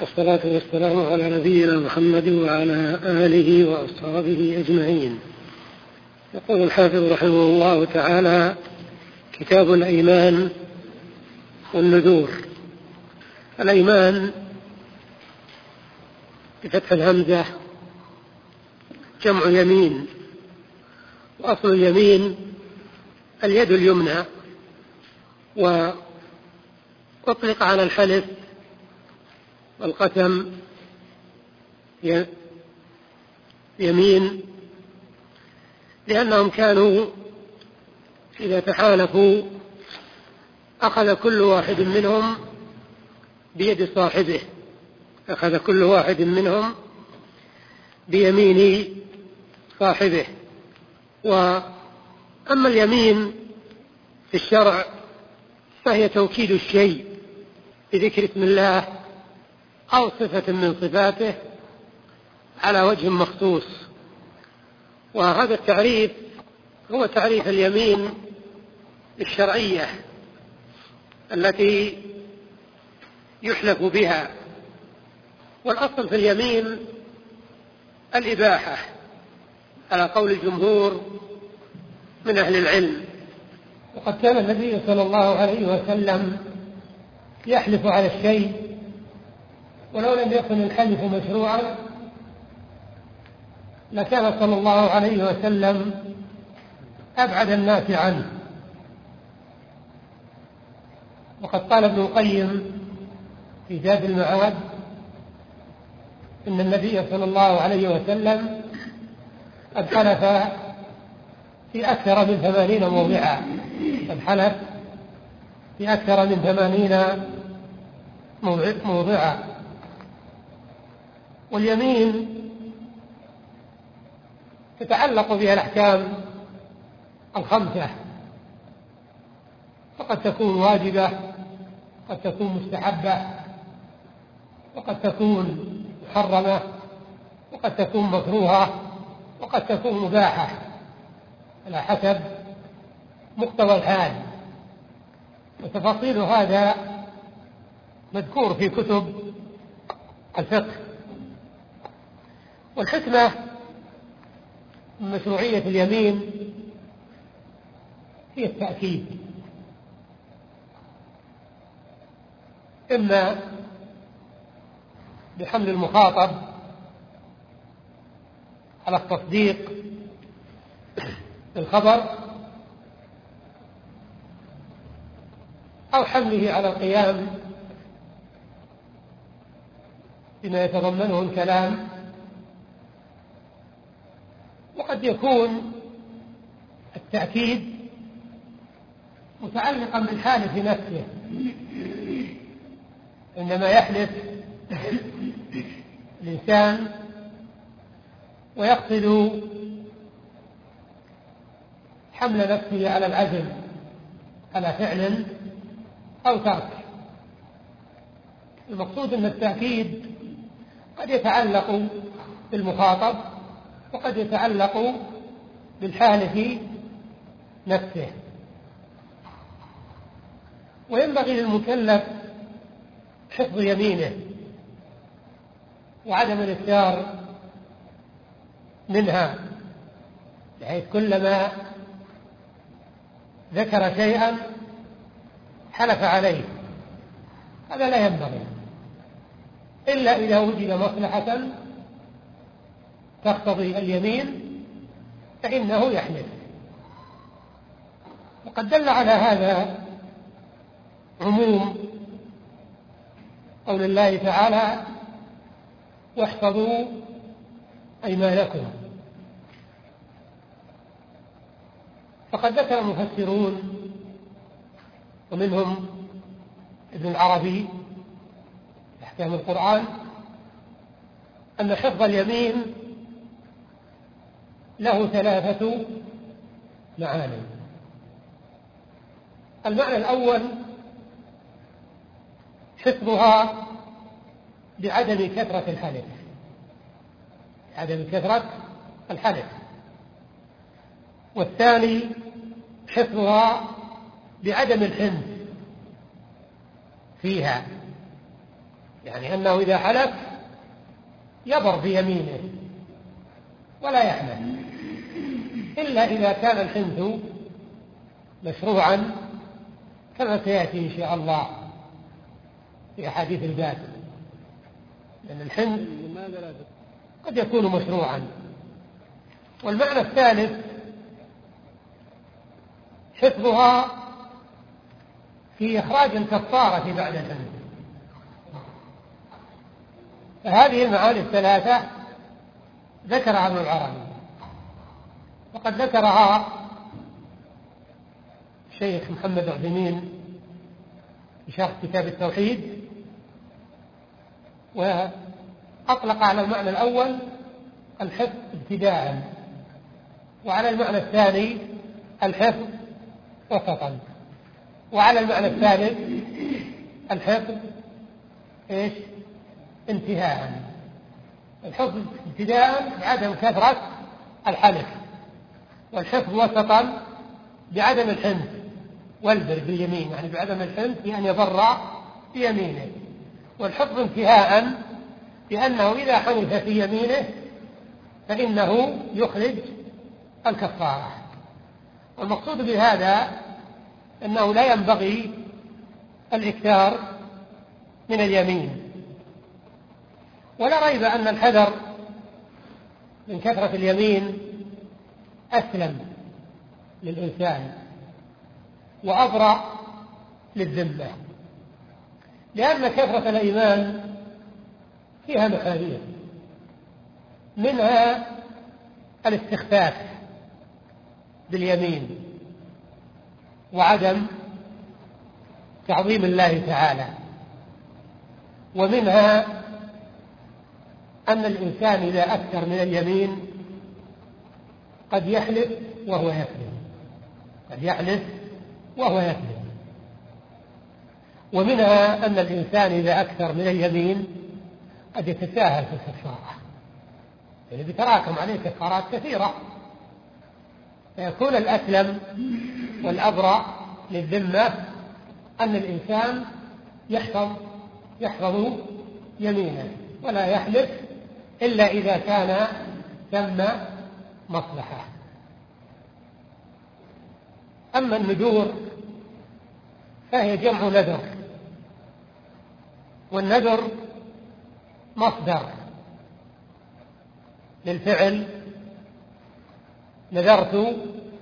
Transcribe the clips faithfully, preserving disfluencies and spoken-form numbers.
والصلاة والسلام على نبينا محمد وعلى آله وأصحابه أجمعين. يقول الحافظ رحمه الله تعالى: كتاب الأيمان والنذور. الأيمان بفتح الهمزة جمع يمين، وأصل اليمين اليد اليمنى، وأطلق على الحلف والقسم يمين، لأنهم كانوا إذا تحالفوا أخذ كل واحد منهم بيد صاحبه، أخذ كل واحد منهم بيمين صاحبه. وأما اليمين في الشرع فهي توكيد الشيء بذكر اسم الله أو صفة من صفاته على وجه مخصوص، وهذا التعريف هو تعريف اليمين الشرعية التي يحلف بها. والأصل في اليمين الإباحة على قول الجمهور من أهل العلم. وقد كان النبي صلى الله عليه وسلم يحلف على الشيء ولو لم يكن الحلف مشروعا لكان صلى الله عليه وسلم أبعد الناس عنه. وقد قال ابن القيم في زاد المعاد إن النبي صلى الله عليه وسلم قد حلف في أكثر من ثمانين موضعا، قد حلف في أكثر من ثمانين موضعا. واليمين تتعلق بها الأحكام الخمسة، فقد تكون واجبة، قد تكون مستحبة، وقد تكون محرمة، وقد تكون مكروهة، وقد تكون مباحة على حسب مقتضى الحال. وتفاصيل هذا مذكور في كتب الفقه. والحكمة من مشروعية اليمين هي التأكيد، إما بحمل المخاطب على التصديق بالخبر أو حمله على القيام بما يتضمنه الكلام. وقد يكون التأكيد متعلقا بالحالف نفسه، عندما يحلف الإنسان ويقصد حمل نفسه على العزم على فعل أو ترك. المقصود أن التأكيد قد يتعلق بالمخاطب وقد يتعلق بالحالف نفسه. وينبغي للمكلف حفظ يمينه وعدم الإكثار منها، بحيث كلما ذكر شيئا حلف عليه. هذا لا ينبغي إلا إذا وجد مصلحة تقتضي اليمين فإنه يحلف. وقد دل على هذا عموم قول الله تعالى: واحفظوا أيمانكم. فقد ذكر المفسرون ومنهم ابن العربي في أحكام القرآن أن حفظ اليمين له ثلاثة معاني. المعنى الأول حفظها بعدم كثرة الحلف، عدم كثرة الحلف. والثاني حفظها بعدم الحنث فيها، يعني أنه إذا حلف يبر بيمينه ولا يحلف، إلا إذا كان الحنث مشروعا كما سيأتي إن شاء الله في أحاديث الباب، لأن الحنث قد يكون مشروعا. والمعنى الثالث حفظها في إخراج الكفارة بعد الحنث. فهذه المعاني الثلاثة ذكرها ابن العربي، وقد ذكرها الشيخ محمد عثيمين في شرح كتاب التوحيد، وأطلق على المعنى الأول الحفظ ابتداء، وعلى المعنى الثاني الحفظ وسطا، وعلى المعنى الثالث الحفظ ايش؟ انتهاء. الحفظ ابتداء بعدم كثرة الحلف، والحفظ وسطا بعدم الحنث والبر باليمين، يعني بعدم الحنث بأن يبر بيمينه، والحفظ انتهاء بأنه إذا حنث في يمينه فإنه يخرج الكفارة. والمقصود بهذا أنه لا ينبغي الإكثار من اليمين، ولا ريب أن الحذر من كثرة اليمين أسلم للإنسان وأبرأ للذمة، لأن كثرة الأيمان فيها محاذير، منها الاستخفاف باليمين وعدم تعظيم الله تعالى، ومنها أن الإنسان إذا أكثر من اليمين قد يحلف وهو يكذب، قد يحلف وهو يكذب، ومنها أن الإنسان إذا أكثر من اليمين قد يتساهل في الكفارة، يعني بتراكم عليه كفارات كثيرة، فيكون الأسلم والأبرأ للذمة أن الإنسان يحفظ يحفظ يمينه ولا يحلف إلا إذا كان ثم مصلحة. أما النذور فهي جمع نذر، والنذر مصدر للفعل نذرت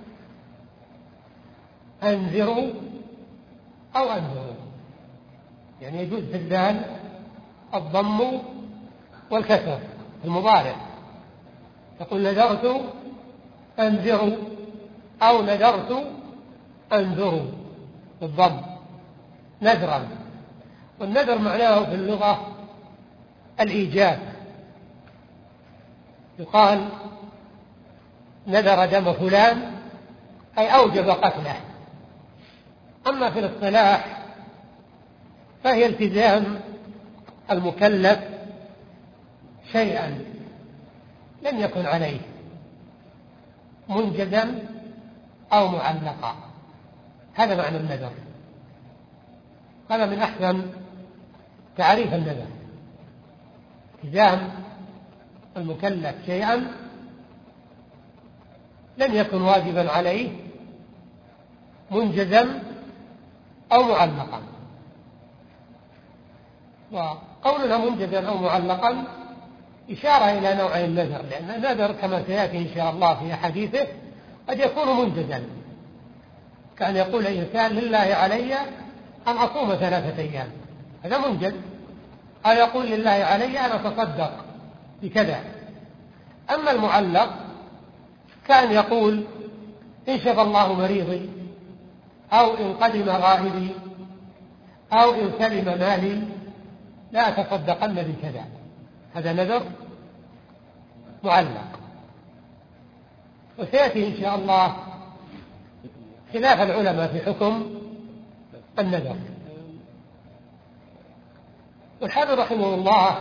أنذر أو أنذر، يعني يجوز في الذال الضم والكسر في المضارع، تقول نذرت أنذر أو نذرت أنذر بالضم نذرا. والنذر معناه في اللغة الإيجاب، يقال نذر دم فلان أي أوجب قتله. أما في الاصطلاح فهي التزام المكلف شيئا لم يكن عليه منجزا أو معلقا، هذا معنى النذر. هذا من أحسن تعريف النذر، التزام المكلف شيئا لم يكن واجبا عليه منجزا أو معلقا. وقولنا منجزا أو معلقا إشارة إلى نوع النذر، لأن النذر كما سيأتي إن شاء الله في حديثه قد يكون منجزا، كان يقول الإنسان لله علي أن أصوم ثلاثة أيام، هذا منجز. أو يقول لله علي أن أتصدق بكذا. أما المعلق كان يقول إن شفى الله مريضي، أو إن قدم غائبي، أو إن سلم مالي لا أتصدقن بكذا، هذا نذر معلق. وسيأتي إن شاء الله خلاف العلماء في حكم النذر. والحافظ رحمه الله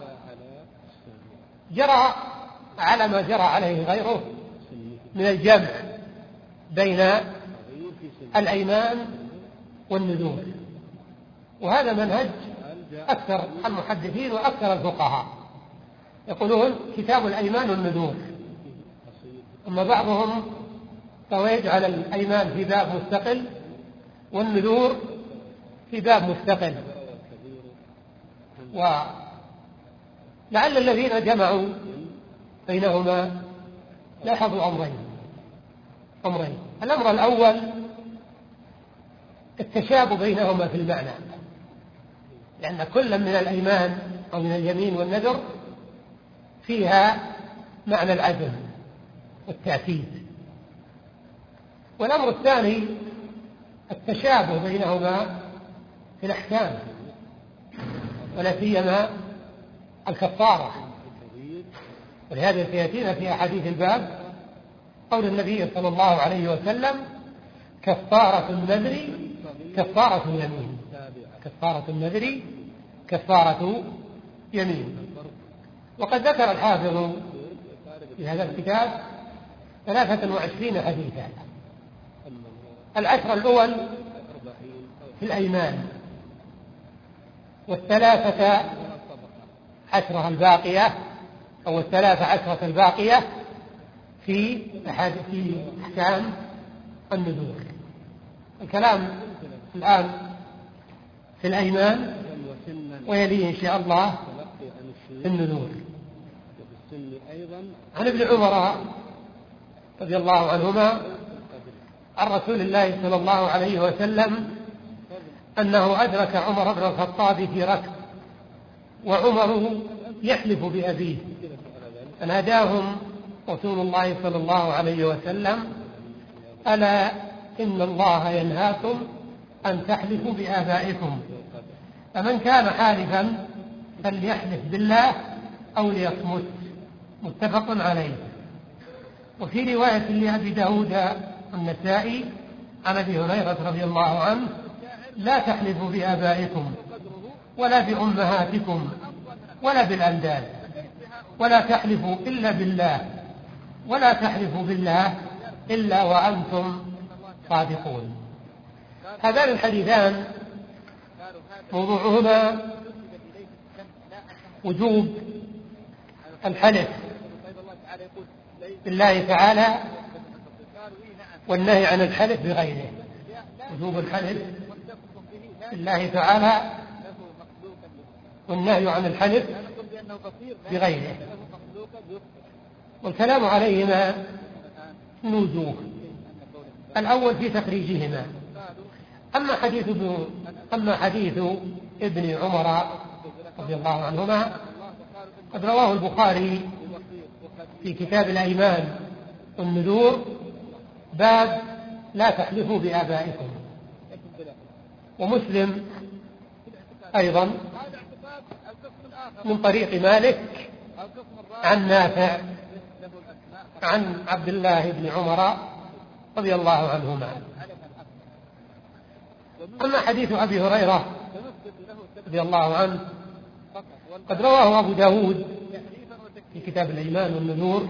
جرى على ما جرى عليه غيره من الجمع بين الأيمان والنذور، وهذا منهج أكثر المحدثين وأكثر الفقهاء يقولون كتاب الأيمان والنذور، أما بعضهم فهو يجعل الأيمان في باب مستقل والنذور في باب مستقل. ولعل الذين جمعوا بينهما لاحظوا أمرين أمرين الأمر الأول التشابه بينهما في المعنى، لأن كل من الأيمان أو من اليمين والنذر فيها معنى العزم والتأكيد. والأمر الثاني التشابه بينهما في الأحكام، ولا سيما الكفارة، ولهذا سيأتينا في أحاديث الباب قول النبي صلى الله عليه وسلم كفارة النذر كفارة يمين، كفارة النذر كفارة يمين. وقد ذكر الحافظ في هذا الكتاب ثلاثة وعشرين حديثا. العشر الأول في الأيمان، والثلاثة عشرة الباقية أو الثلاثة عشرة الباقية في في أحكام النذور. الكلام الآن في الأيمان ويليه إن شاء الله النذور. عن ابن عمر رضي الله عنهما عن رسول الله صلى الله عليه وسلم أنه أدرك عمر بن الخطاب في ركب وعمر يحلف بأبيه، فناداهم رسول الله صلى الله عليه وسلم ألا إن الله ينهاكم أن تحلفوا بآبائكم، فمن كان حالفا فليحلف بالله أو ليصمت، متفق عليه. وفي رواية لأبي داود النسائي عن أبي هريرة رضي الله عنه لا تحلفوا بآبائكم ولا بأمهاتكم ولا بالأنداد، ولا تحلفوا إلا بالله، ولا تحلفوا بالله إلا وأنتم صادقون. هذان الحديثان موضوعهما وجوب الحلف بالله تعالى والنهي عن الحلف بغيره. وجوب الحلف بالله تعالى والنهي عن الحلف بغيره، والكلام عليهما من وجوه. الأول في تخريجهما. أما حديث أما حديث ابن عمر رضي الله عنهما قد رواه البخاري في كتاب الأيمان والنذور باب لا تحلفوا بآبائكم، ومسلم أيضا من طريق مالك عن نافع عن عبد الله بن عمر رضي الله عنهما. أما حديث أبي هريرة رضي الله عنه قد رواه أبو داود في كتاب الإيمان والنذور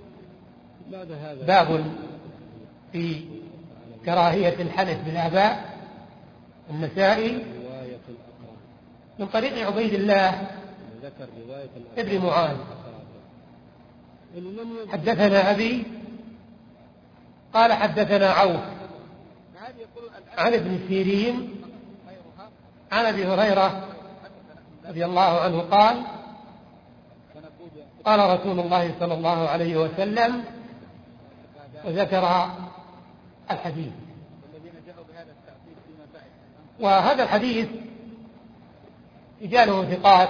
باب في كراهية الحلف بالآباء. النسائي من طريق عبيد الله ابن معاذ حدثنا أبي قال حدثنا عوف عن ابن سيرين عن أبي هريرة رضي الله عنه قال قال رسول الله صلى الله عليه وسلم، وذكر الحديث. وهذا الحديث رجاله ثقات،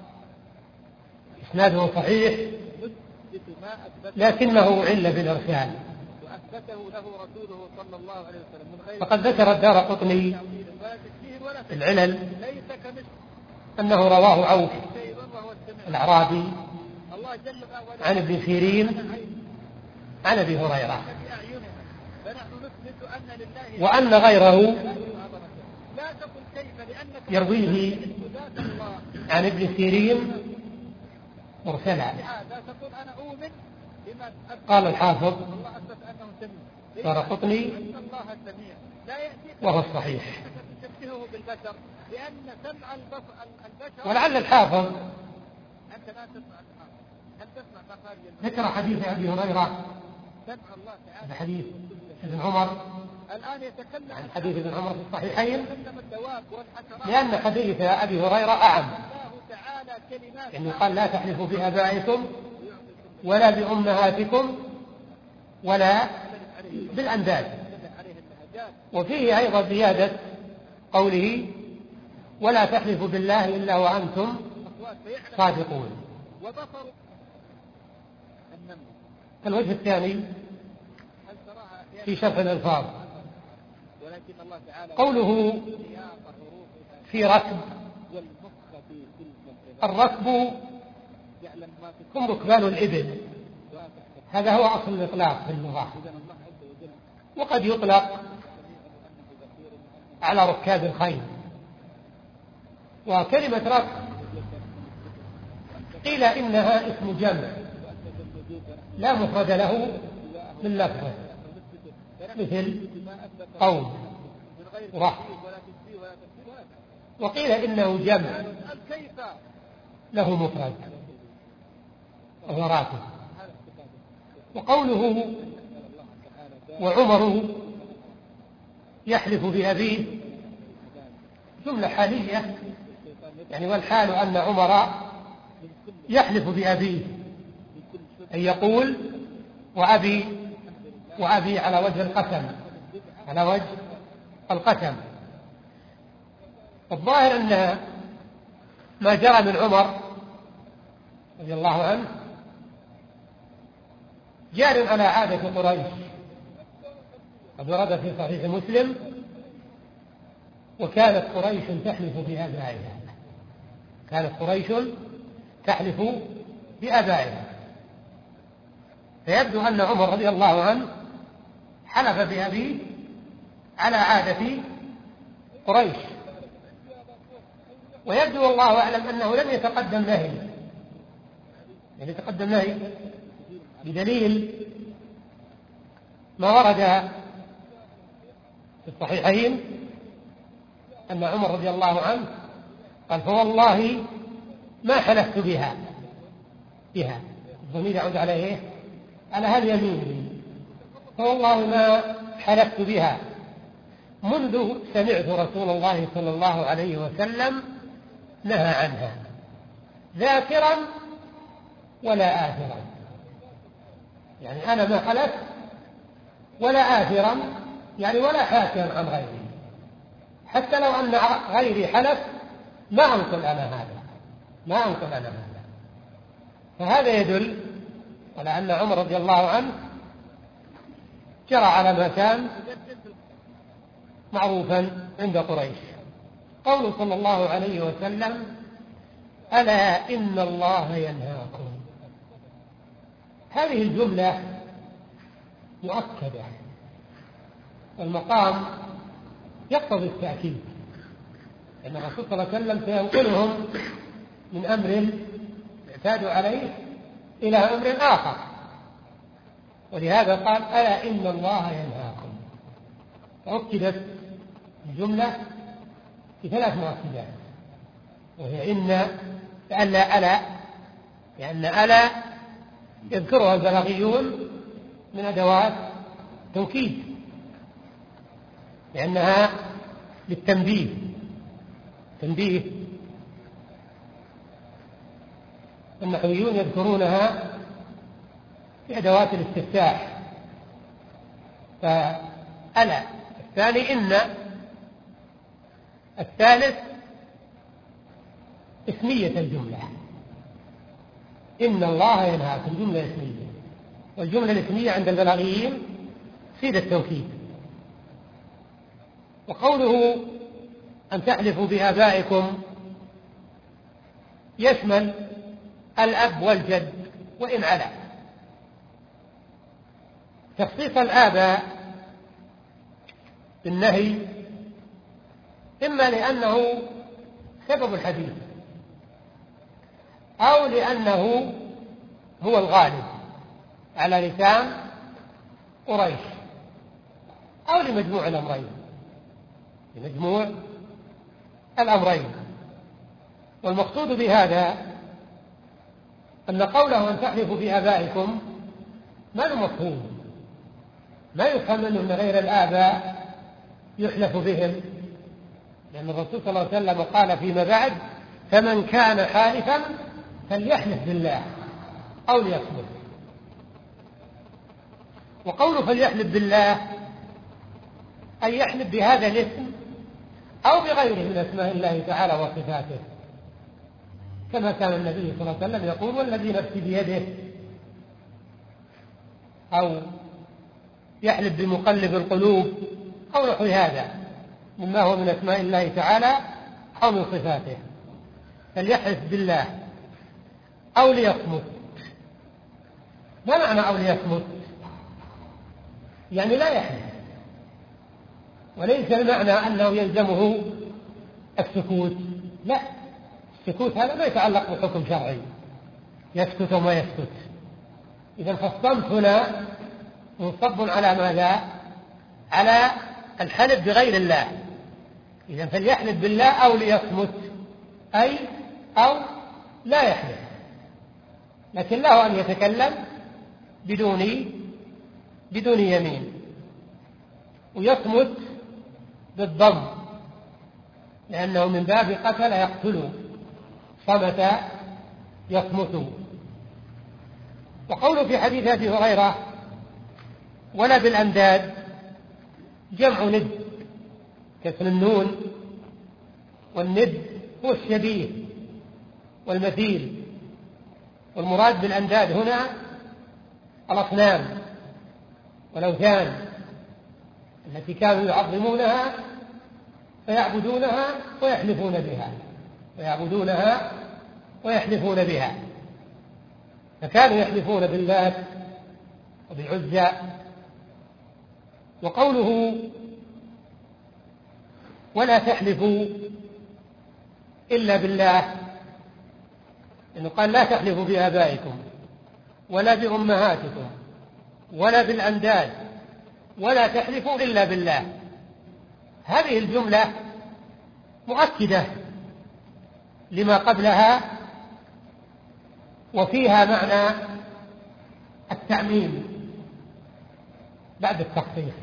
إسناده صحيح، لكنه عل بالإرسال. فقد ذكر الدارقطني العلل أنه رواه عوف الأعرابي عن ابن سيرين عن أبي هريرة، وأن غيره يرويه عن ابن سيرين مرسلا. قال الحافظ الدارقطني وهو الصحيح. لأن سمع البشر. ولعل الحافظ أنت لا تسمع الحافظ، هل تسمع مخارج ذكر حديث أبي هريرة، سمع الله تعالى حديث ابن عمر، الآن يتكلم عن حديث ابن عمر في الصحيحين، الدواب والحشرات، لأن حديث أبي هريرة أعم، الله تعالى كلمات يعني قال لا تحلفوا بآبائكم ولا بأمهاتكم ولا بالأنداد. وفيه أيضا زيادة قوله ولا تحلفوا بالله إلا وأنتم صادقون. الوجه الثاني في شرح الألفاظ قوله في ركب، الركب هم ركبان الإبل، هذا هو أصل الإطلاق في اللغة، وقد يطلق على ركاب الخيل. وكلمة ركب قيل إنها اسم جمع لا مفرد له من لفظه، مثل قوم ورهط، وقيل إنه جمع له مفرد وهو راكب. وقوله وعمر يحلف بأبيه جملة حالية، يعني والحال أن عمر يحلف بأبيه، أي يقول وأبي وأبي على وجه القسم، على وجه القسم. الظاهر أن ما جرى من عمر رضي الله عنه جار على عادة قريش، قد ورد في صحيح مسلم وكانت قريش تحلف بآبائها، كانت قريش تحلف بآبائها، فيبدو أن عمر رضي الله عنه حلف بأبيه على عادة قريش، ويبدو والله أعلم أنه لم يتقدم نهي، يعني يتقدم نهي بدليل ما ورد في الصحيحين أن عمر رضي الله عنه قال فوالله ما حلفت بها بها الضمير يعود على إيه؟ على هل يميني، فوالله ما حلفت بها منذ سمعت رسول الله صلى الله عليه وسلم نهى عنها، ذاكرا ولا آثرا، يعني أنا ما حلفت ولا آثرا، يعني ولا حاكيا عن غيري، حتى لو أن غيري حلف ما أنقل أنا هذا، ما أنقل أنا هذا. فهذا يدل على أن عمر رضي الله عنه جرى على ما كان معروفا عند قريش. قوله صلى الله عليه وسلم ألا إن الله ينهاكم، هذه الجملة مؤكدة، والمقام يقتضي التأكيد، لأن الرسول صلى الله عليه وسلم سينقلهم من أمر اعتادوا عليه إلى أمر آخر، ولهذا قال ألا إن الله ينهاكم، فأكدت الجملة في ثلاث مؤكدات، وهي إن لأن ألا لأن ألا يذكرها البلاغيون من أدوات توكيد، لأنها للتنبيه، تنبيه. النحويون يذكرونها في أدوات الاستفتاح. فألا الثاني إن، الثالث اسمية الجملة، إن الله ينهاكم جملة اسمية، والجملة الاسمية عند البلاغيين تفيد التوكيد. وقوله أن تحلفوا بآبائكم يشمل الأب والجد وإن علا. تخصيص الآباء بالنهي إما لأنه سبب الحديث أو لأنه هو الغالب على لسان قريش، أو لمجموع الأمرين، لمجموع الأمرين. والمقصود بهذا أن قوله أن تحلفوا بآبائكم ما له مفهوم، ما يفهم أنه من غير الآباء يحلف بهم، لأن الرسول صلى الله عليه وسلم قال فيما بعد: فمن كان حالفا فليحلف بالله أو ليصمت. وقوله فليحلف بالله أي يحلف بهذا الاسم أو بغيره من أسماء الله تعالى وصفاته، كما كان النبي صلى الله عليه وسلم يقول: والذي نفسي بيده، أو يحلف بمقلب القلوب أو نحو هذا مما هو من أسماء الله تعالى أو من صفاته. فليحلف بالله أو ليصمت. ما معنى أو ليصمت؟ يعني لا يحلف، وليس المعنى أنه يلزمه السكوت، لا، السكوت هذا ما يتعلق بحكم شرعي يسكت وما يسكت. إذا فالصمت هنا منصب على ماذا؟ على الحلف بغير الله. إذا فليحلف بالله أو ليصمت، أي أو لا يحلف، لكن له أن يتكلم بدون بدون يمين. ويصمت بالضم لأنه من باب قتل يقتل، صمت يصمت. وقوله في حديث أبي هريرة: ولا بالأنداد، جمع ند، كسر النون، والند هو الشبيه والمثيل. والمراد بالأنداد هنا الأصنام والأوثان التي كانوا يعظمونها فيعبدونها ويحلفون بها ويعبدونها ويحلفون بها، فكانوا يحلفون باللات وبالعزى. وقوله ولا تحلفوا إلا بالله، لأنه قال: لا تحلفوا بآبائكم ولا بأمهاتكم ولا بالأنداد ولا تحلفوا إلا بالله. هذه الجملة مؤكدة لما قبلها، وفيها معنى التعميم بعد التخصيص،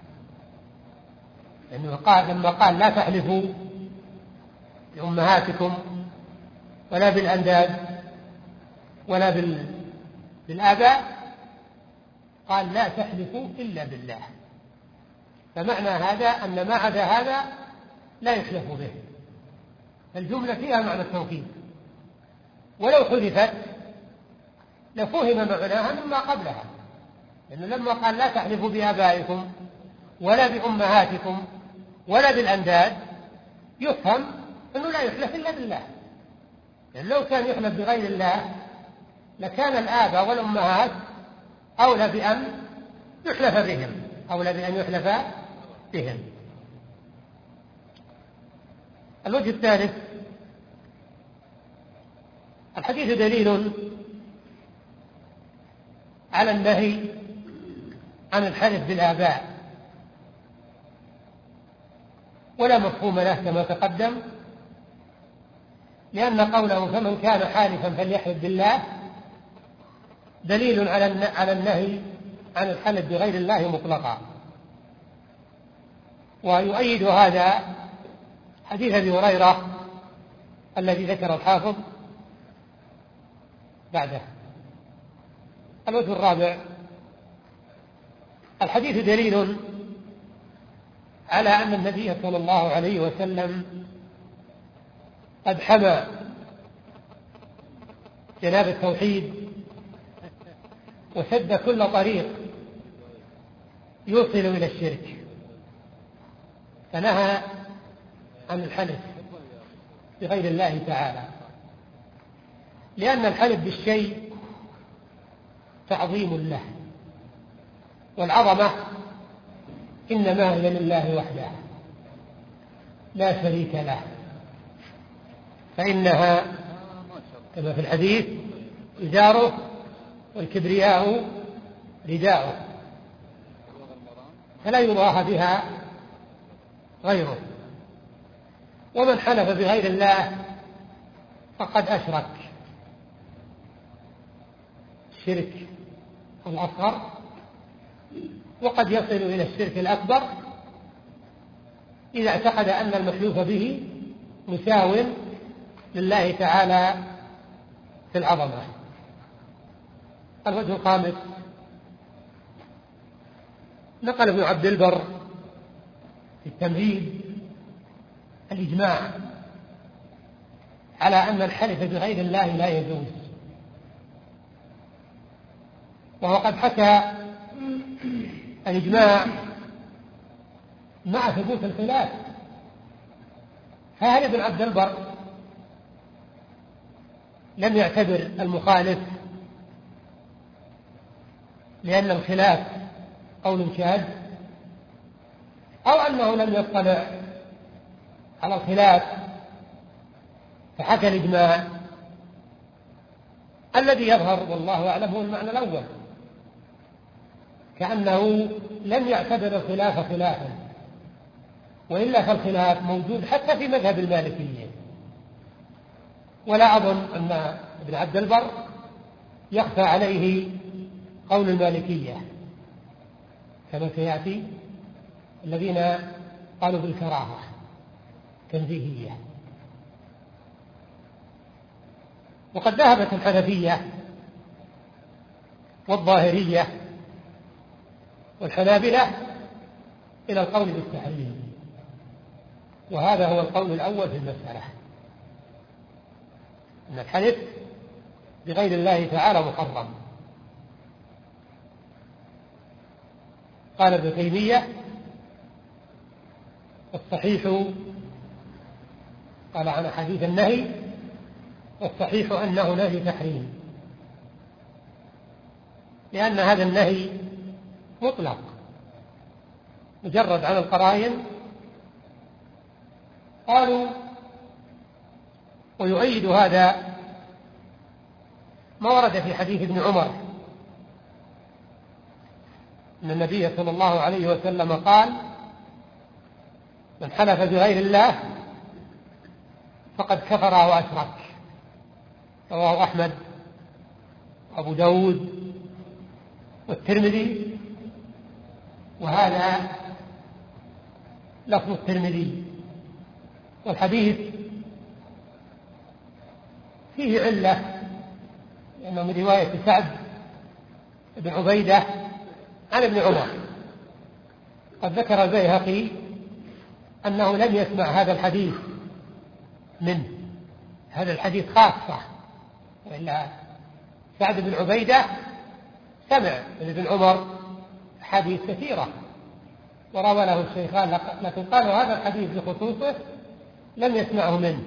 لأنه قال لما قال: لا تحلفوا بأمهاتكم ولا بالأنداد ولا بالآباء، قال: لا تحلفوا إلا بالله. فمعنى هذا أن ما عدا هذا لا يحلف به. الجملة فيها معنى التوكيد، ولو حذفت لفهم معناها مما قبلها، لأنه لما قال: لا تحلفوا بآبائكم ولا بأمهاتكم ولا بالأنداد، يفهم أنه لا يحلف إلا بالله. لأن لو كان يحلف بغير الله لكان الآباء والأمهات أولى بأن يحلف بهم أولى بأن يحلف بهم. الوجه الثالث: الحديث دليل على النهي عن الحلف بالآباء، ولا مفهوم له كما تقدم، لأن قوله فمن كان حالفا فليحلف بالله دليل على النهي عن الحلف بغير الله مطلقا. ويؤيد هذا حديث أبي هريرة الذي ذكر الحافظ بعده. الوجه الرابع: الحديث دليل على أن النبي صلى الله عليه وسلم قد حمى جناب التوحيد وسد كل طريق يوصل إلى الشرك، فنهى عن الحلف بغير الله تعالى، لأن الحلف بالشيء تعظيم له، والعظمة إنما هي لله وحده لا شريك له، فإنها كما في الحديث إزاره والكبرياء رداؤه، فلا يضاهى بها غيره. ومن حلف بغير الله فقد أشرك. الشرك الأصغر، وقد يصل إلى الشرك الأكبر إذا اعتقد أن المحلوف به مساو لله تعالى في العظمة. الوجه الخامس: نقل ابن عبد البر في التمهيد الإجماع على أن الحلف بغير الله لا يجوز، وهو قد حكى الإجماع مع ثبوت الخلاف. فهل ابن عبد البر لم يعتبر المخالف لأن الخلاف قول شاذ، أو أنه لم يطلع على الخلاف فحكى الإجماع؟ الذي يظهر والله أعلم هو المعنى الأول، كأنه لم يعتبر الخلاف خلافا، وإلا فالخلاف موجود حتى في مذهب المالكية. ولا أظن أن ابن عبد البر يخفى عليه قول المالكية كما سيأتي، الذين قالوا بالكراهة تنزيهية. وقد ذهبت الحنفية والظاهرية والحنابلة إلى القول بالتحريم، وهذا هو القول الأول في المسألة، أن الحلف بغير الله تعالى محرم. قال ابن تيمية: الصحيح، قال عن حديث النهي: والصحيح أنه نهي تحريم، لأن هذا النهي مطلق مجرد عن القرائن. قالوا: ويؤيد هذا ما ورد في حديث ابن عمر أن النبي صلى الله عليه وسلم قال: من حلف بغير الله فقد كفر وأشرك. رواه أحمد وأبو داود والترمذي، وهذا لفظ الترمذي. والحديث فيه علة، لأنه من رواية سعد بن عبيدة عن ابن عمر. قد ذكر البيهقي أنه لم يسمع هذا الحديث منه، هذا الحديث خاصة، وإلا سعد بن عبيدة سمع من ابن عمر حديث كثيرة وروى له الشيخان، لكن قالوا هذا الحديث بخصوصه لم يسمعه منه.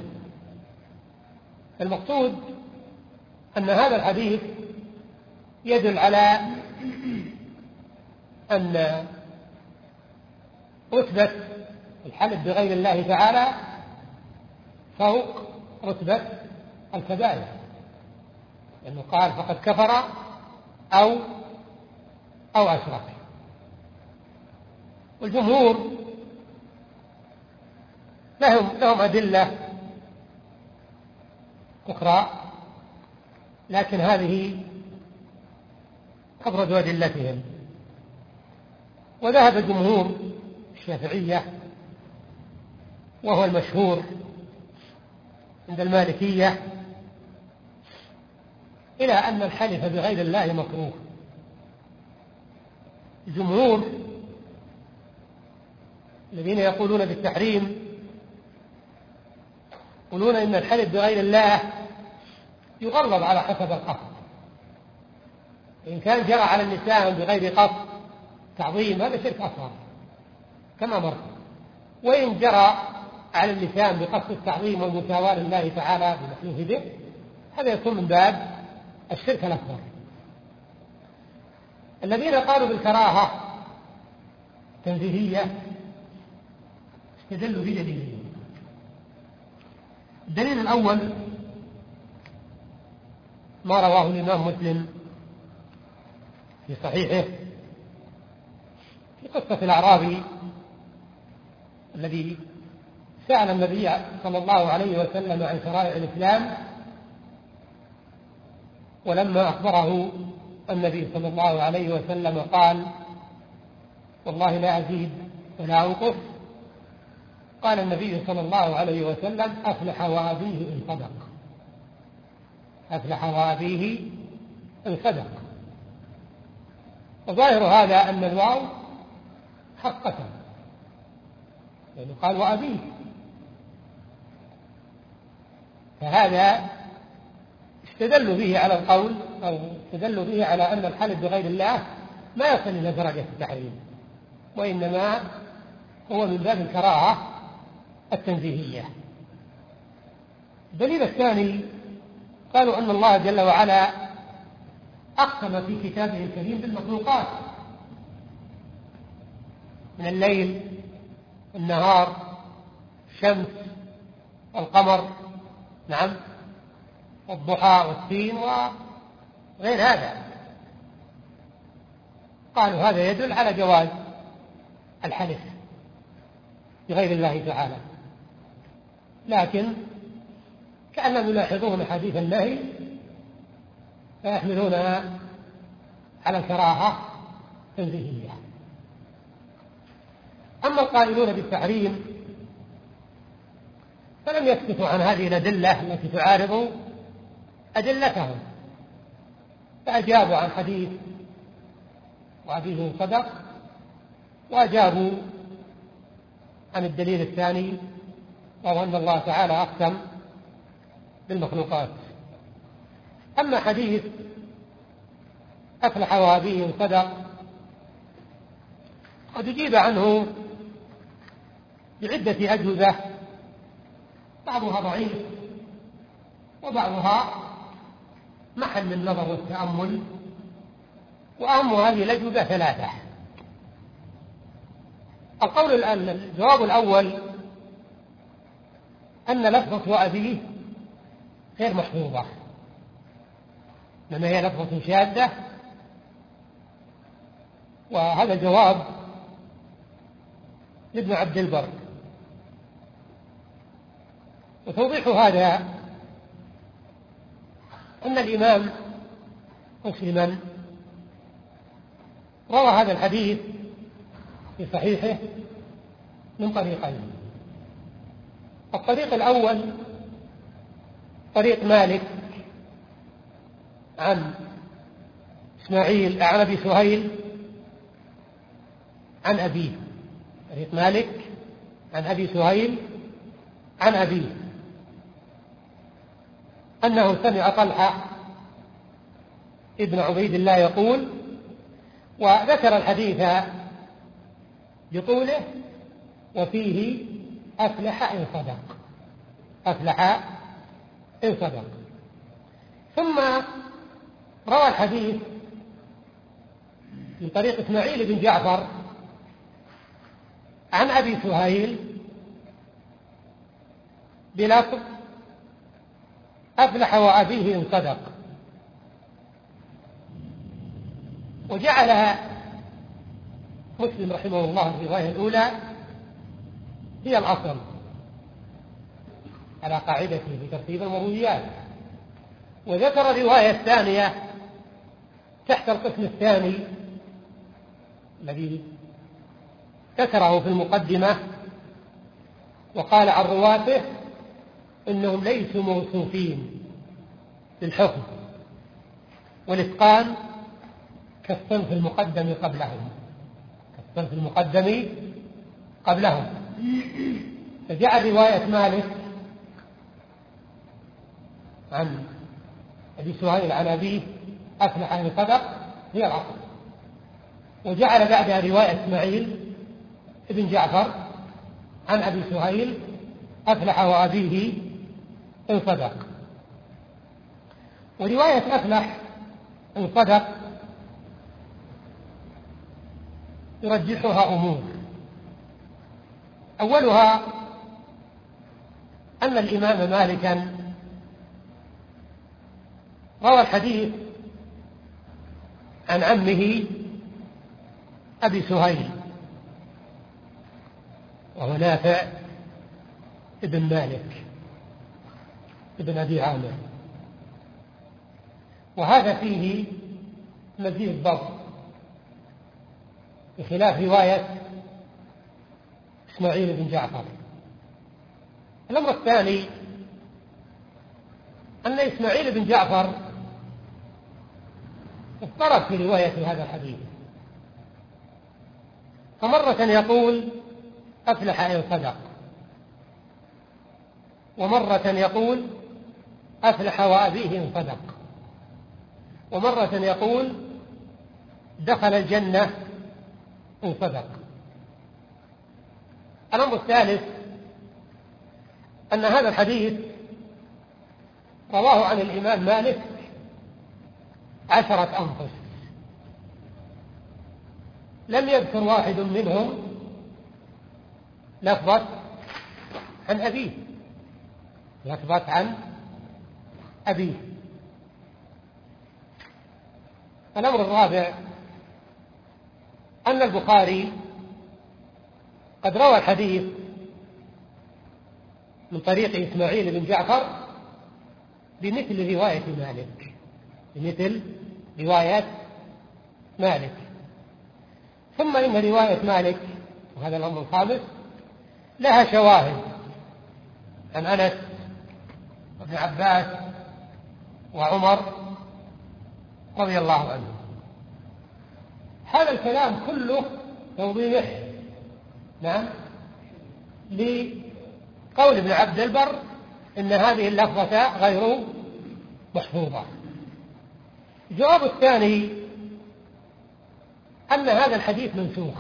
المقصود أن هذا الحديث يدل على أن رتبة الحلف بغير الله تعالى فوق رتبة الكبائر، لأنه قال فقد كفر أو أو أشرك. والجمهور لهم لهم أدلة أخرى، لكن هذه أبرز أدلتهم. وذهب الجمهور الشافعية، وهو المشهور عند المالكية، إلى أن الحلف بغير الله مكروه. الجمهور الذين يقولون بالتحريم يقولون إن الحلف بغير الله يغلظ على حسب القصد. إن كان جرى على اللسان بغير قصد تعظيم هذا شرك أصغر كما مر، وإن جرى على اللسان بقصد التعظيم والمساواة لله تعالى بمحلوف به هذا يكون من باب الشرك الأكبر. الذين قالوا بالكراهة تنزيهية استدلوا بدليلين. الدليل الأول ما رواه الإمام مسلم في صحيحه في قصة الأعرابي الذي سأل النبي صلى الله عليه وسلم عن شرائع الإسلام، ولما أخبره النبي صلى الله عليه وسلم قال: والله لا أزيد ولا أنقص. قال النبي صلى الله عليه وسلم: أفلح وأبيه إن صدق، أفلح وأبيه إن صدق. وظاهر هذا أن الواو حقة، يعني قال وأبيه، فهذا استدلوا به على القول أو استدلوا به على أن الحلف بغير الله ما يصل إلى درجة التحريم، وإنما هو من باب الكراهة التنزيهية. الدليل الثاني قالوا أن الله جل وعلا أقسم في كتابه الكريم بالمخلوقات من الليل، النهار، الشمس، القمر، نعم، والضحى والتين وغير هذا. قالوا هذا يدل على جواز الحلف بغير الله تعالى، لكن كأنهم يلاحظون حديث النهي فيحملونها على الكراهة التنزيهية. أما القائلون بالتحريم فلم يسكتوا عن هذه الأدلة التي تعارض أدلتهم، فأجابوا عن حديث وأبيه صدق، وأجابوا عن الدليل الثاني وهو أن الله تعالى أقسم بالمخلوقات. أما حديث أفلح وأبيه صدق قد أجيب عنه بعدة أجوبة، بعضها ضعيف وبعضها محل النظر والتأمل، وأهم هذه الأجوبة ثلاثة. القول الآن الجواب الأول أن لفظة وأبيه غير محفوظة، إنما هي لفظة شاذة، وهذا جواب لابن عبد البر. وتوضيح هذا أن الإمام مسلما روى هذا الحديث في صحيحه من طريقين. الطريق الأول طريق مالك عن إسماعيل عن أبي سهيل عن أبيه، طريق مالك عن أبي سهيل عن أبيه أنه سمع طلحة ابن عبيد الله يقول، وذكر الحديث بطوله وفيه أفلح إن صدق، أفلح إن صدق. ثم روى الحديث من طريق إسماعيل بن جعفر عن أبي سهيل بلفظ أفلح وأبيه إن صدق، وجعل مسلم رحمه الله في الرواية الأولى هي الأصل على قاعدته في ترتيب المرويات، وذكر الرواية الثانية تحت القسم الثاني الذي ذكره في المقدمة، وقال عن رواته إنهم ليسوا موصوفين بالحكم والإتقان كالصنف المقدم قبلهم، كالصنف المقدم قبلهم. فجعل رواية مالك عن أبي سهيل عن أبيه أفلح إن صدق هي الأصل، وجعل بعدها رواية إسماعيل ابن جعفر عن أبي سهيل أفلح وأبيه إن صدق. ورواية أفلح إن صدق يرجحها أمور. أولها أن الإمام مالكا روى الحديث عن عمه أبي سهيل وهو نافع ابن مالك ابن أبي عامر، وهذا فيه مزيد ضبط بخلاف رواية إسماعيل بن جعفر. الأمر الثاني أن إسماعيل بن جعفر اضطرب في رواية هذا الحديث، فمرة يقول أفلح إن صدق، ومرة يقول أفلح وأبيه إن صدق، ومرة يقول دخل الجنة إن صدق. الأمر الثالث أن هذا الحديث رواه عن الإمام مالك عشرة أنفس، لم يذكر واحد منهم لفظة عن أبيه، لفظة عن أبيه. الأمر الرابع أن البخاري قد روى الحديث من طريق إسماعيل بن جعفر بمثل رواية مالك، بمثل رواية مالك. ثم إن رواية مالك، وهذا الأمر الخامس، لها شواهد عن أنس وابن عباس وعمر رضي الله عنهم. هذا الكلام كله توضيح نعم لقول ابن عبد البر إن هذه اللفظة غير محفوظة. الجواب الثاني أن هذا الحديث منسوخ،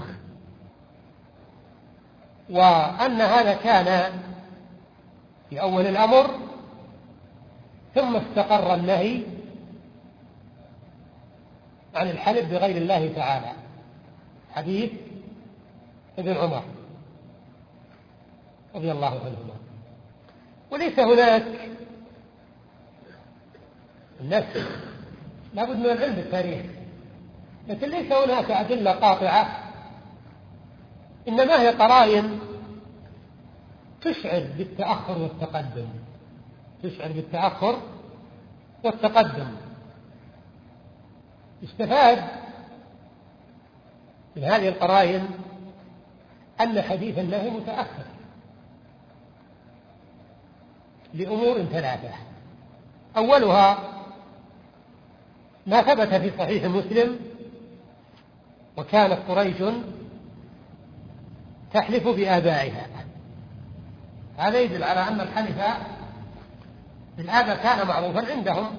وأن هذا كان في أول الأمر ثم استقر النهي عن الحلف بغير الله تعالى، حديث ابن عمر رضي الله عنهما. وليس هناك الناس لابد من العلم بالتاريخ، لكن ليس هناك أدلة قاطعة، إنما هي قرائن تشعر بالتأخر والتقدم، تشعر بالتأخر والتقدم. استفاد من هذه القرائن أن حديث النهي متأخر لأمور ثلاثة. أولها ما ثبت في صحيح مسلم: وكانت قريش تحلف بآبائها. هذا يدل على أن الحلف بالآباء كان معروفا عندهم.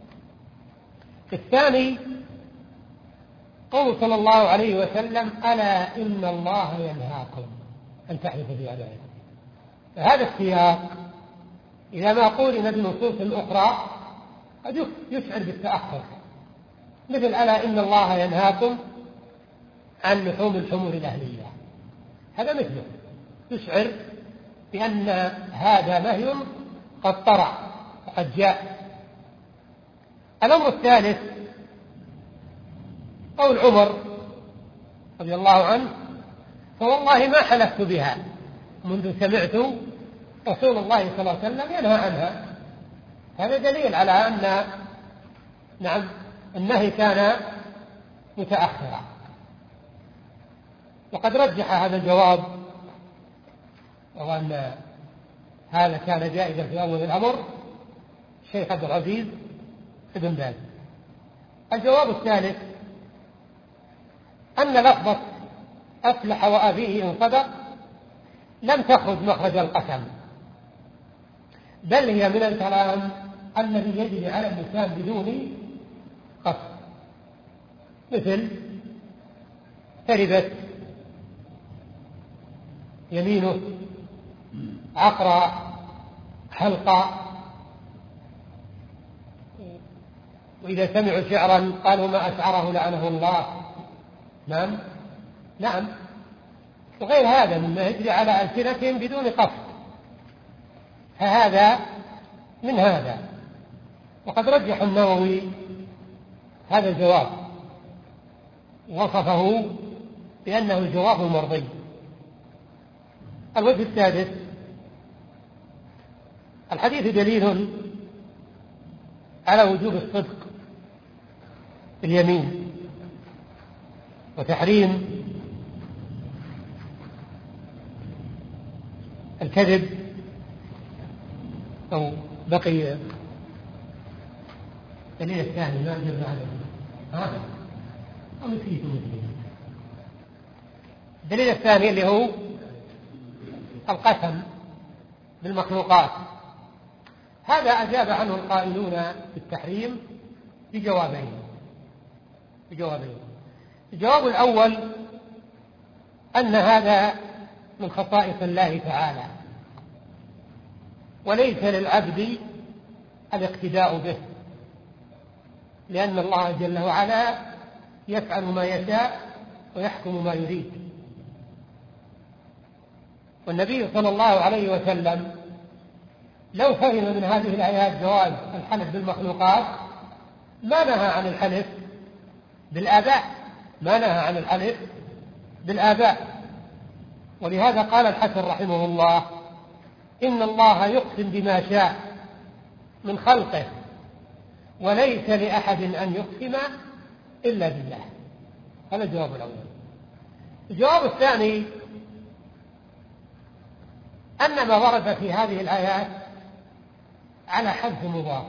الثاني قول صلى الله عليه وسلم: ألا إن الله ينهاكم أن تحلفوا بآبائكم. فهذا السياق إذا ما قولنا بنصوص أخرى قد يشعر بالتأخر، مثل ألا إن الله ينهاكم عن لحوم الحمر الأهلية، هذا مثله يشعر بأن هذا نهي قد طرأ وقد جاء. الأمر الثالث قول عمر رضي الله عنه: فوالله ما حلفت بها منذ سمعت رسول الله صلى الله عليه وسلم ينهى عنها. هذا دليل على أن نعم النهي كان متأخرا. وقد رجح هذا الجواب، وهو أن هذا كان جائزا في أول الأمر، الشيخ عبد العزيز ابن باز. الجواب الثالث أن لفظة أفلح وأبيه إن صدق لم تخرج مخرج القسم، بل هي من الكلام الذي يجري على اللسان بدون قصد، مثل تربت يمينه، عقرى، حلقة. وإذا سمعوا شعرا قالوا: ما أشعره لعنه الله. نعم نعم وغير هذا مما يجري على ألسنتهم بدون قصد، فهذا من هذا. وقد رجح النووي هذا الجواب، وصفه بأنه الجواب المرضي. الوجه السادس الحديث دليل على وجوب الصدق في اليمين وتحريم الكذب. أو بقي الدليل الثاني ما أجبنا عليه هذا أو نسيته مثلي. الدليل الثاني اللي هو القسم بالمخلوقات، هذا أجاب عنه القائلون بالتحريم بجوابين بجوابين الجواب الأول أن هذا من خصائص الله تعالى، وليس للعبد الاقتداء به، لأن الله جل وعلا يفعل ما يشاء ويحكم ما يريد. والنبي صلى الله عليه وسلم لو فهم من هذه الآيات جواز الحلف بالمخلوقات ما نهى عن الحلف بالآباء ما نهى عن الحلف بالآباء. ولهذا قال الحسن رحمه الله: إن الله يقسم بما شاء من خلقه وليس لأحد أن يقسم إلا بالله. هذا الجواب الأول. الجواب الثاني أن ما ورد في هذه الآيات على حذف مضاف،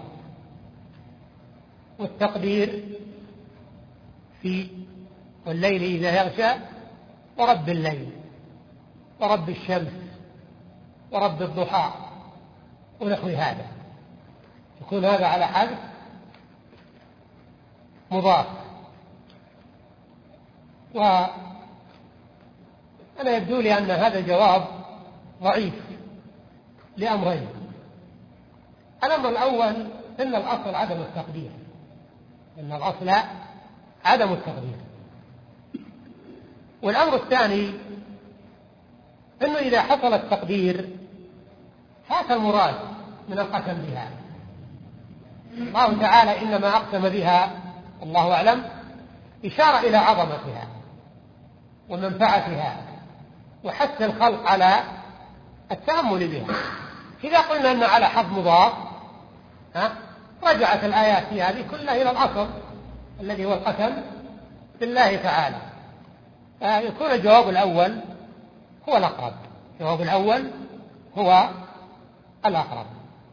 والتقدير في والليل إذا يغشى ورب الليل ورب الشمس ورب الضحى ونحو هذا، يكون هذا على حذف مضاف. وأنا يبدو لي أن هذا جواب ضعيف لأمرين. الأمر الأول إن الأصل عدم التقدير إن الأصل عدم التقدير والأمر الثاني أنه إذا حصل التقدير فات المراد من القسم بها. الله تعالى إنما أقسم بها والله أعلم إشارة إلى عظمتها ومنفعتها وحث الخلق على التأمل بها. إذا قلنا أن على حظ مضاف ها رجعت الآيات في هذه كلها إلى الأصل الذي هو القسم بالله تعالى. يكون الجواب الأول هو الأقرب الجواب الأول هو الأقرب.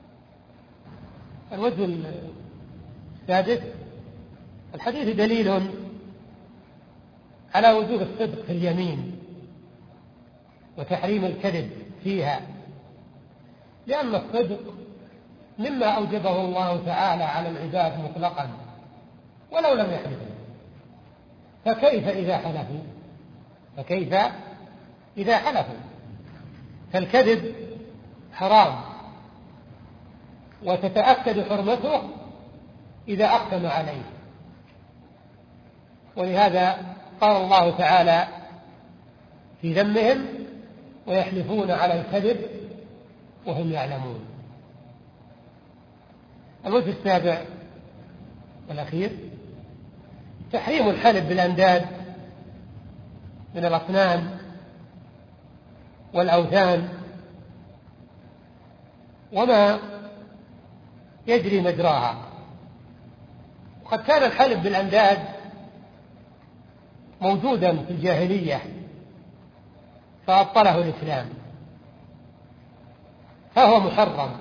الوجه السادس: الحديث دليل على وجوب الصدق في اليمين وتحريم الكذب فيها، لأن الصدق مما أوجبه الله تعالى على العباد مطلقا ولو لم يحلفوا، فكيف إذا حلفوا فكيف إذا حلفوا فالكذب حرام وتتأكد حرمته إذا أقسم عليه. ولهذا قال الله تعالى في ذمهم: ويحلفون على الكذب وهم يعلمون. الوجه السابع والأخير: تحريم الحلف بالأنداد من الأصنام والأوثان وما يجري مجراها. وقد كان الحلف بالأنداد موجودا في الجاهلية فأبطله الإسلام، فهو محرم،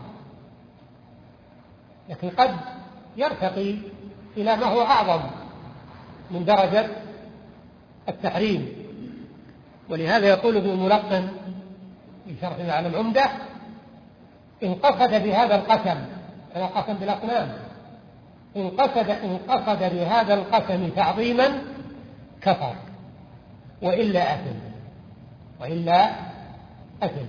لكن قد يرتقي إلى ما هو أعظم من درجة التحريم. ولهذا يقول ابن الملقن في شرحه على العمدة: إن قصد بهذا القسم أنا قسم بالأصنام إن قصد, إن قصد بهذا القسم تعظيما كفر وإلا أثم وإلا أثم.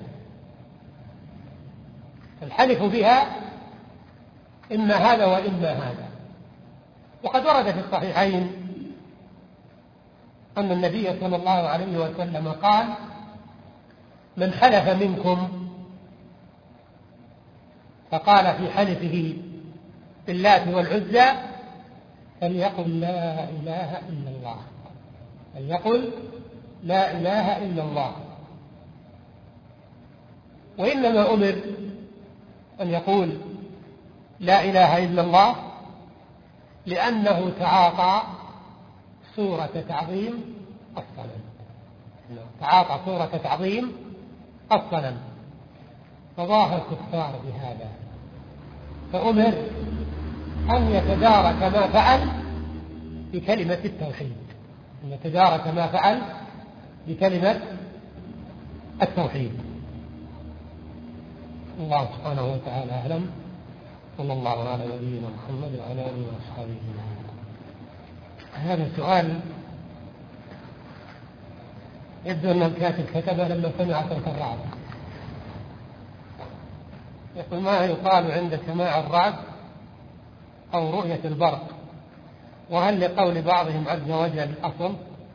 الحلف بها إما هذا وإما هذا. وقد ورد في الصحيحين أن النبي صلى الله عليه وسلم قال: من حلف منكم فقال في حلفه باللات والعزى فليقل لا إله إلا الله فليقل لا إله إلا الله. وإنما أمر أن يقول لا إله إلا الله لأنه تعاطى صورة تعظيم الصنم، تعاطى صورة تعظيم الصنم، فضاف الكفار بهذا، فأمر أن يتدارك ما فعل بكلمة التوحيد، أن يتدارك ما فعل بكلمة التوحيد. الله سبحانه وتعالى أعلم، صلى الله على نبينا محمد وعلى آله وأصحابه أجمعين. هذا السؤال يبدو أن الكاتب كتبه لما سمع صوت الرعد. يقول: ما يقال عند سماع الرعد أو رؤية البرق؟ وهل لقول بعضهم عز وجل أصل؟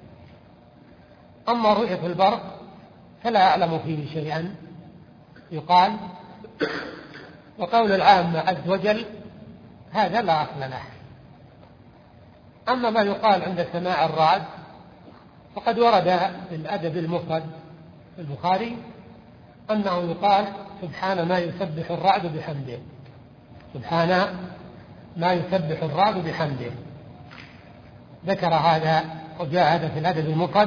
أما رؤية البرق فلا أعلم فيه شيئا يقال، وقول العامة عز وجل هذا لا أصل له. أما ما يقال عند سماع الرعد فقد ورد في الأدب المفرد في البخاري أنه يقال: سبحان ما يسبح الرعد بحمده، سبحان ما يسبح الرعد بحمده. ذكر هذا وجاء هذا في الأدب المفرد،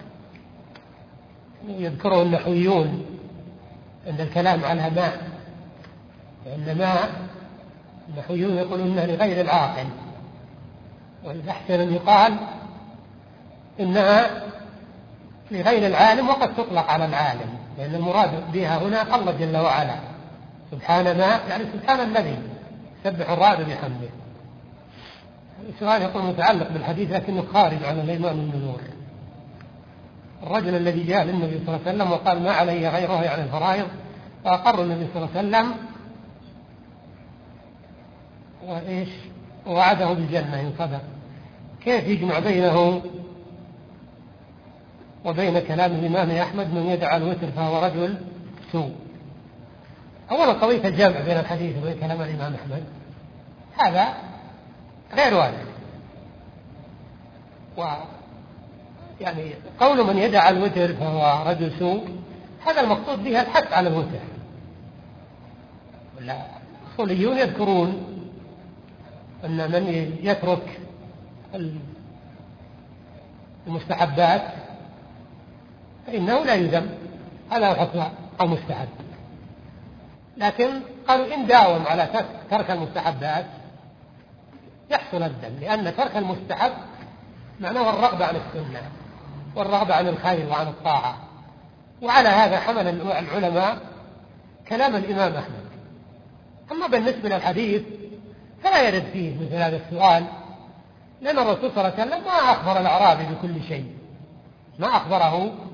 يذكره النحويون عند الكلام على ماء، لأن ماء النحويون يقولون إنها لغير العاقل، والأحسن أن يقال إنها لغير العالم، وقد تطلق على العالم، لأن المراد بها هنا الله جل وعلا. سبحان ما يعني سبحان الذي يسبح الرعد بحمده. السؤال يقول متعلق بالحديث لكنه خارج عن الإيمان بالنور. الرجل الذي جاء للنبي صلى الله عليه وسلم وقال: ما علي غيره يعني الفرائض، فأقر النبي صلى الله عليه وسلم وإيش ووعده بالجنة إن صدق. كيف يجمع بينه وبين كلام الإمام أحمد: من يدعى الوتر فهو رجل سوء؟ أولا قضية الجمع بين الحديث وبين كلام الإمام أحمد هذا غير وارد، ويعني قول من يدعى الوتر فهو رجل سوء هذا المقصود به الحث على الوتر. الأصوليون يذكرون أن من يترك المستحبات فإنه لا يذم، هذا حكم المستحب، لكن قالوا إن داوم على ترك المستحبات يحصل الذم، لأن ترك المستحب معناه الرغبة عن السنة والرغبة عن الخير وعن الطاعة. وعلى هذا حمل العلماء كلام الإمام أحمد. أما بالنسبة للحديث فلا يرد فيه مثل هذا السؤال، لأن الرسول صلى الله عليه وسلم ما أخبر الأعرابي بكل شيء، ما أخبره